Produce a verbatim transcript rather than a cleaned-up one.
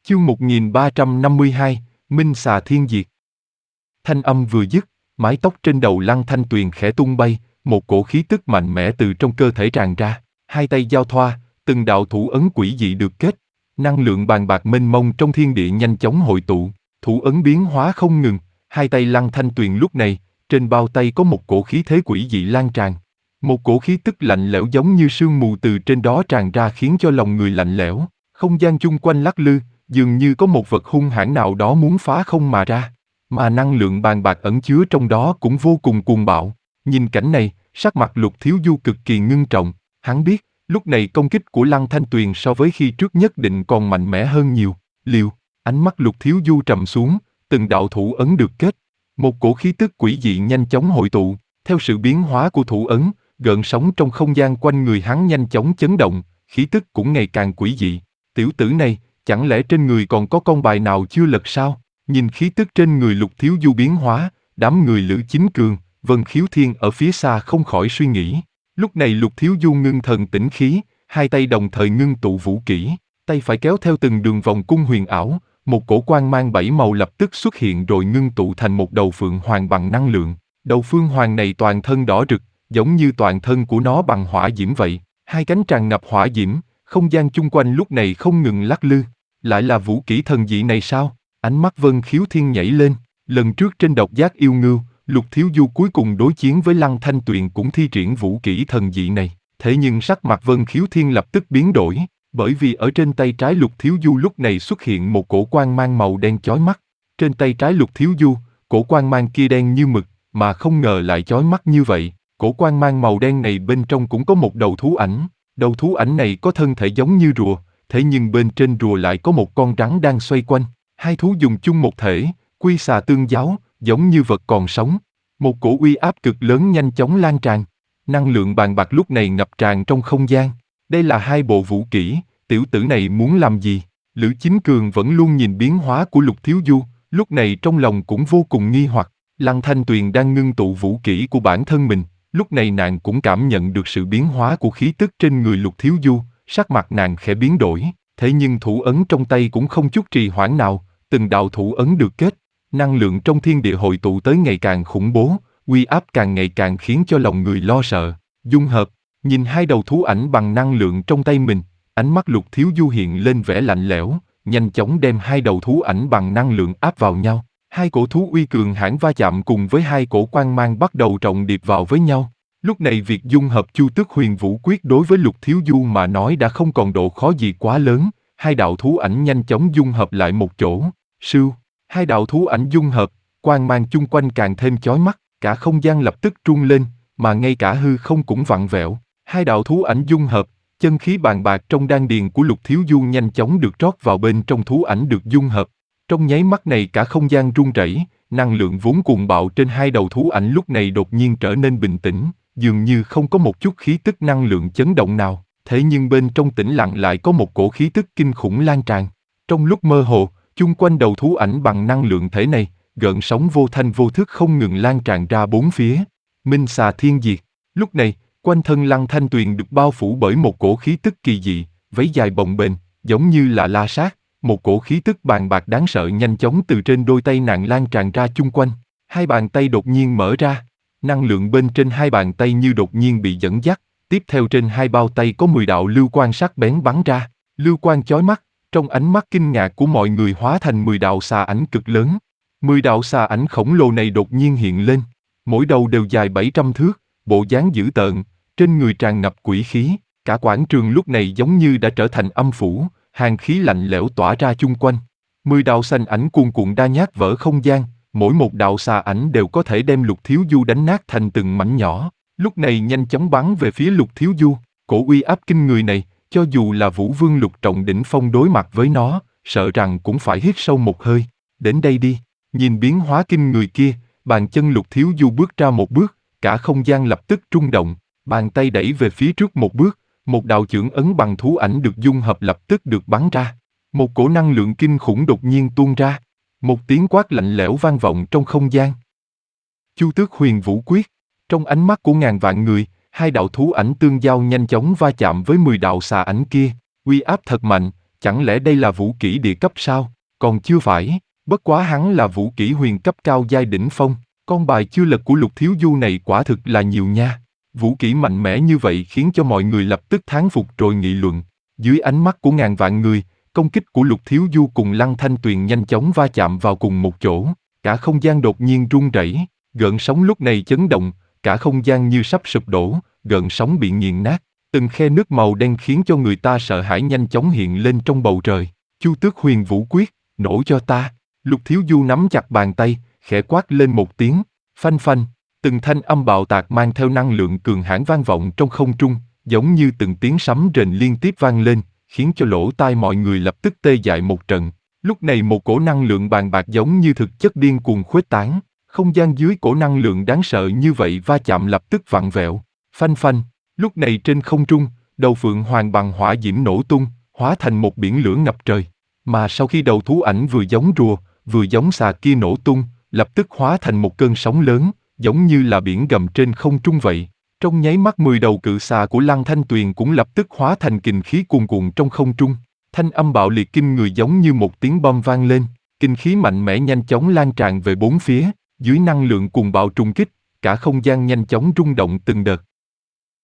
Chương một nghìn ba trăm năm mươi hai, Minh xà thiên diệt. Thanh âm vừa dứt, mái tóc trên đầu Lăng Thanh Tuyền khẽ tung bay, một cổ khí tức mạnh mẽ từ trong cơ thể tràn ra, hai tay giao thoa, từng đạo thủ ấn quỷ dị được kết, năng lượng bàn bạc mênh mông trong thiên địa nhanh chóng hội tụ, thủ ấn biến hóa không ngừng, hai tay Lăng Thanh Tuyền lúc này, trên bao tay có một cổ khí thế quỷ dị lan tràn. Một cổ khí tức lạnh lẽo giống như sương mù từ trên đó tràn ra khiến cho lòng người lạnh lẽo, không gian chung quanh lắc lư, dường như có một vật hung hãn nào đó muốn phá không mà ra, mà năng lượng bàn bạc ẩn chứa trong đó cũng vô cùng cuồng bạo. Nhìn cảnh này, sắc mặt Lục Thiếu Du cực kỳ ngưng trọng, hắn biết, lúc này công kích của Lăng Thanh Tuyền so với khi trước nhất định còn mạnh mẽ hơn nhiều. Liều, ánh mắt Lục Thiếu Du trầm xuống, từng đạo thủ ấn được kết, một cổ khí tức quỷ dị nhanh chóng hội tụ, theo sự biến hóa của thủ ấn, gợn sóng trong không gian quanh người hắn nhanh chóng chấn động, khí tức cũng ngày càng quỷ dị. Tiểu tử này, chẳng lẽ trên người còn có con bài nào chưa lật sao? Nhìn khí tức trên người Lục Thiếu Du biến hóa, đám người Lữ Chính Cường, Vân Khiếu Thiên ở phía xa không khỏi suy nghĩ. Lúc này Lục Thiếu Du ngưng thần tĩnh khí, hai tay đồng thời ngưng tụ vũ kỹ, tay phải kéo theo từng đường vòng cung huyền ảo, một cổ quang mang bảy màu lập tức xuất hiện rồi ngưng tụ thành một đầu phượng hoàng bằng năng lượng. Đầu phương hoàng này toàn thân đỏ rực, giống như toàn thân của nó bằng hỏa diễm vậy, hai cánh tràn ngập hỏa diễm, không gian chung quanh lúc này không ngừng lắc lư. Lại là vũ kỹ thần dị này sao? Ánh mắt Vân Khiếu Thiên nhảy lên, lần trước trên độc giác yêu ngưu, Lục Thiếu Du cuối cùng đối chiến với Lăng Thanh Tuyền cũng thi triển vũ kỹ thần dị này, thế nhưng sắc mặt Vân Khiếu Thiên lập tức biến đổi, bởi vì ở trên tay trái Lục Thiếu Du lúc này xuất hiện một cổ quang mang màu đen chói mắt. Trên tay trái Lục Thiếu Du, cổ quang mang kia đen như mực, mà không ngờ lại chói mắt như vậy. Cổ quang mang màu đen này bên trong cũng có một đầu thú ảnh, đầu thú ảnh này có thân thể giống như rùa, thế nhưng bên trên rùa lại có một con rắn đang xoay quanh, hai thú dùng chung một thể, quy xà tương giáo, giống như vật còn sống. Một cổ uy áp cực lớn nhanh chóng lan tràn, năng lượng bàn bạc lúc này ngập tràn trong không gian. Đây là hai bộ vũ kỹ, tiểu tử này muốn làm gì? Lữ Chính Cường vẫn luôn nhìn biến hóa của Lục Thiếu Du, lúc này trong lòng cũng vô cùng nghi hoặc. Lăng Thanh Tuyền đang ngưng tụ vũ kỹ của bản thân mình, lúc này nàng cũng cảm nhận được sự biến hóa của khí tức trên người Lục Thiếu Du, sắc mặt nàng khẽ biến đổi, thế nhưng thủ ấn trong tay cũng không chút trì hoãn nào, từng đạo thủ ấn được kết, năng lượng trong thiên địa hội tụ tới ngày càng khủng bố, uy áp càng ngày càng khiến cho lòng người lo sợ. Dung hợp, nhìn hai đầu thú ảnh bằng năng lượng trong tay mình, ánh mắt Lục Thiếu Du hiện lên vẻ lạnh lẽo, nhanh chóng đem hai đầu thú ảnh bằng năng lượng áp vào nhau. Hai cổ thú uy cường hãn va chạm cùng với hai cổ quang mang bắt đầu trọng điệp vào với nhau. Lúc này việc dung hợp Chu Tước Huyền Vũ Quyết đối với Lục Thiếu Du mà nói đã không còn độ khó gì quá lớn. Hai đạo thú ảnh nhanh chóng dung hợp lại một chỗ. Sưu, hai đạo thú ảnh dung hợp, quang mang chung quanh càng thêm chói mắt, cả không gian lập tức rung lên, mà ngay cả hư không cũng vặn vẹo. Hai đạo thú ảnh dung hợp, chân khí bàn bạc trong đan điền của Lục Thiếu Du nhanh chóng được rót vào bên trong thú ảnh được dung hợp. Trong nháy mắt này cả không gian rung rẩy, năng lượng vốn cuồng bạo trên hai đầu thú ảnh lúc này đột nhiên trở nên bình tĩnh, dường như không có một chút khí tức năng lượng chấn động nào, thế nhưng bên trong tĩnh lặng lại có một cổ khí tức kinh khủng lan tràn. Trong lúc mơ hồ, chung quanh đầu thú ảnh bằng năng lượng thể này, gợn sóng vô thanh vô thức không ngừng lan tràn ra bốn phía. Minh xà thiên diệt. Lúc này, quanh thân Lăng Thanh Tuyền được bao phủ bởi một cổ khí tức kỳ dị, váy dài bồng bềnh, giống như là la sát. Một cổ khí tức bàn bạc đáng sợ nhanh chóng từ trên đôi tay nàng lan tràn ra chung quanh. Hai bàn tay đột nhiên mở ra, năng lượng bên trên hai bàn tay như đột nhiên bị dẫn dắt. Tiếp theo trên hai bao tay có mười đạo lưu quang sắc bén bắn ra, lưu quang chói mắt, trong ánh mắt kinh ngạc của mọi người hóa thành mười đạo xà ảnh cực lớn. Mười đạo xà ảnh khổng lồ này đột nhiên hiện lên, mỗi đầu đều dài bảy trăm thước, bộ dáng dữ tợn, trên người tràn ngập quỷ khí, cả quảng trường lúc này giống như đã trở thành âm phủ. Hàn khí lạnh lẽo tỏa ra chung quanh. Mười đạo xanh ảnh cuồn cuộn đa nhát vỡ không gian, mỗi một đạo xà ảnh đều có thể đem Lục Thiếu Du đánh nát thành từng mảnh nhỏ. Lúc này nhanh chóng bắn về phía Lục Thiếu Du, cổ uy áp kinh người này, cho dù là Vũ Vương Lục Trọng đỉnh phong đối mặt với nó, sợ rằng cũng phải hít sâu một hơi. Đến đây đi, nhìn biến hóa kinh người kia, bàn chân Lục Thiếu Du bước ra một bước, cả không gian lập tức rung động, bàn tay đẩy về phía trước một bước. Một đạo chưởng ấn bằng thú ảnh được dung hợp lập tức được bắn ra. Một cổ năng lượng kinh khủng đột nhiên tuôn ra. Một tiếng quát lạnh lẽo vang vọng trong không gian. Chu Tước Huyền Vũ Quyết. Trong ánh mắt của ngàn vạn người, hai đạo thú ảnh tương giao nhanh chóng va chạm với mười đạo xà ảnh kia. Uy áp thật mạnh, chẳng lẽ đây là vũ kỹ địa cấp sao? Còn chưa phải, bất quá hắn là vũ kỹ huyền cấp cao giai đỉnh phong, con bài chưa lật của Lục Thiếu Du này quả thực là nhiều nha. Vũ kỹ mạnh mẽ như vậy khiến cho mọi người lập tức thán phục rồi nghị luận. Dưới ánh mắt của ngàn vạn người, công kích của Lục Thiếu Du cùng Lăng Thanh Tuyền nhanh chóng va chạm vào cùng một chỗ, cả không gian đột nhiên rung rẩy, gợn sóng lúc này chấn động, cả không gian như sắp sụp đổ, gợn sóng bị nghiền nát, từng khe nước màu đen khiến cho người ta sợ hãi nhanh chóng hiện lên trong bầu trời. Chu Tước Huyền Vũ Quyết, nổ cho ta. Lục Thiếu Du nắm chặt bàn tay, khẽ quát lên một tiếng, phanh phanh, từng thanh âm bạo tạc mang theo năng lượng cường hãn vang vọng trong không trung, giống như từng tiếng sấm rền liên tiếp vang lên, khiến cho lỗ tai mọi người lập tức tê dại một trận. Lúc này một cổ năng lượng bàn bạc giống như thực chất điên cuồng khuếch tán, không gian dưới cổ năng lượng đáng sợ như vậy va chạm lập tức vặn vẹo, phanh phanh. Lúc này trên không trung, đầu phượng hoàng bằng hỏa diễm nổ tung, hóa thành một biển lửa ngập trời. Mà sau khi đầu thú ảnh vừa giống rùa, vừa giống xà kia nổ tung, lập tức hóa thành một cơn sóng lớn, giống như là biển gầm trên không trung vậy. Trong nháy mắt mười đầu cự xà của Lăng Thanh Tuyền cũng lập tức hóa thành kình khí cuồn cuộn trong không trung. Thanh âm bạo liệt kinh người giống như một tiếng bom vang lên, kinh khí mạnh mẽ nhanh chóng lan tràn về bốn phía, dưới năng lượng cuồng bạo trùng kích, cả không gian nhanh chóng rung động từng đợt.